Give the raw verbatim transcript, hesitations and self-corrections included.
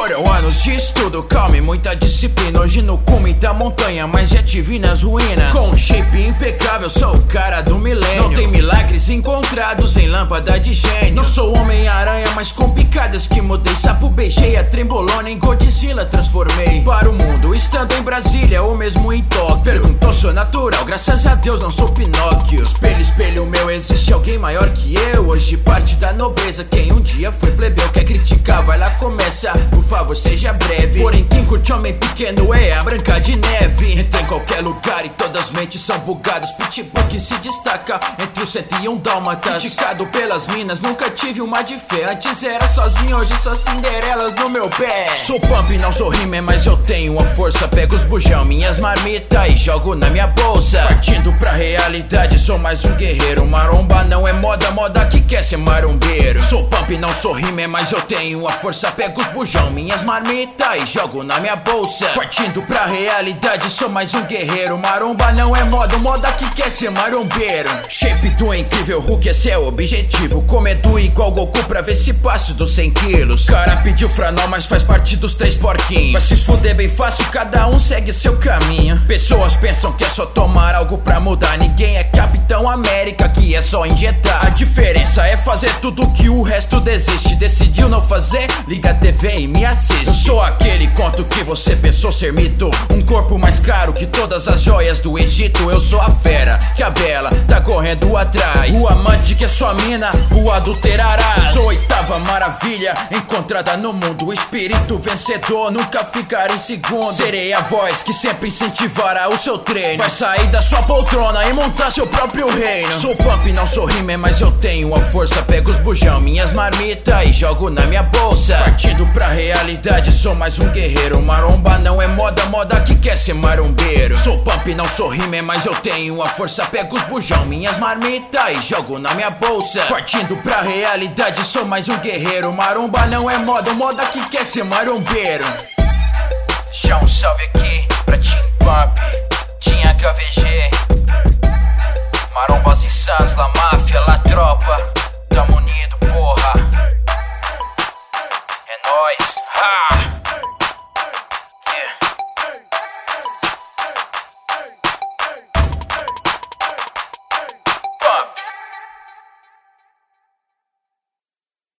Foram anos de estudo, calma e muita disciplina. Hoje no cume da montanha, mas já te vi nas ruínas. Com um shape impecável, sou o cara do milênio. Não tem milagres encontrados em lâmpada de gênio. Não sou Homem-Aranha, mas com picadas que mudei. Sapo beijei, a trembolona em Godzilla transformei. Para o mundo, estando em Brasília ou mesmo em Tóquio. Perguntou, sou natural, graças a Deus não sou Pinóquio. Espelho, espelho meu, existe alguém maior que eu? Hoje parte da nobreza, quem um dia foi plebeu. Quer criticar, vai lá, começa, por favor seja breve. Porém quem curte homem pequeno é a Branca de Neve. Entra em qualquer lugar e todas as mentes são bugadas. Pitbull que se destaca entre os cento e um dálmatas. Criticado pelas minas, nunca tive uma de fé. Antes era sozinho, hoje só Cinderelas no meu pé. Sou pump, não sou rime, mas eu tenho a força. Pego os bujão, minhas marmitas e jogo na minha bolsa. Partindo pra realidade, sou mais um guerreiro. Maromba não é moda, moda que quer ser marombeiro. Sou pump, não sou rime, mas eu tenho a força. Pego os bujão, minhas marmitas e jogo na minha bolsa. Partindo pra realidade, sou mais um guerreiro. Maromba não é moda, moda que quer ser marombeiro. Shape do incrível Hulk, esse é o objetivo. Comedo igual Goku pra ver se passo dos cem quilos. Cara pediu franol, mas faz parte dos três porquinhos. Vai se fuder bem fácil, cada um segue seu caminho. Pessoas pensam que é só tomar algo pra mudar. Ninguém é Capitão América, que é só injetar. A diferença é fazer tudo que o resto desiste. Decidiu não fazer? Liga a T V e me assiste. Eu sou aquele conto que você pensou ser mito. Um corpo mais caro que todas as joias do Egito. Eu sou a fera que a bela tá correndo atrás. O amante que é sua mina, o adulterarás. Eu sou a oitava maravilha encontrada no mundo. O espírito vencedor nunca ficar em segundo. Serei a voz que sempre incentivará o seu treino. Vai sair da sua poltrona e montar seu próprio reino. Sou pump, não sou rime, mas eu tenho a força. Pego os bujão, minhas marmitas e jogo na minha bolsa. Partindo pra realidade, sou mais um guerreiro. Maromba não é moda, moda que quer ser marombeiro. Sou pump, não sou rime, mas eu tenho a força. Pego os bujão, minhas marmitas e jogo na minha bolsa. Partindo pra realidade, sou mais um guerreiro. Maromba não é moda, moda que quer ser marombeiro. Já um salve aqui pra Team Pump, tinha K V G, Marombas insanos, La Máfia, La Tropa. Tamo unido, porra. É nóis, ha!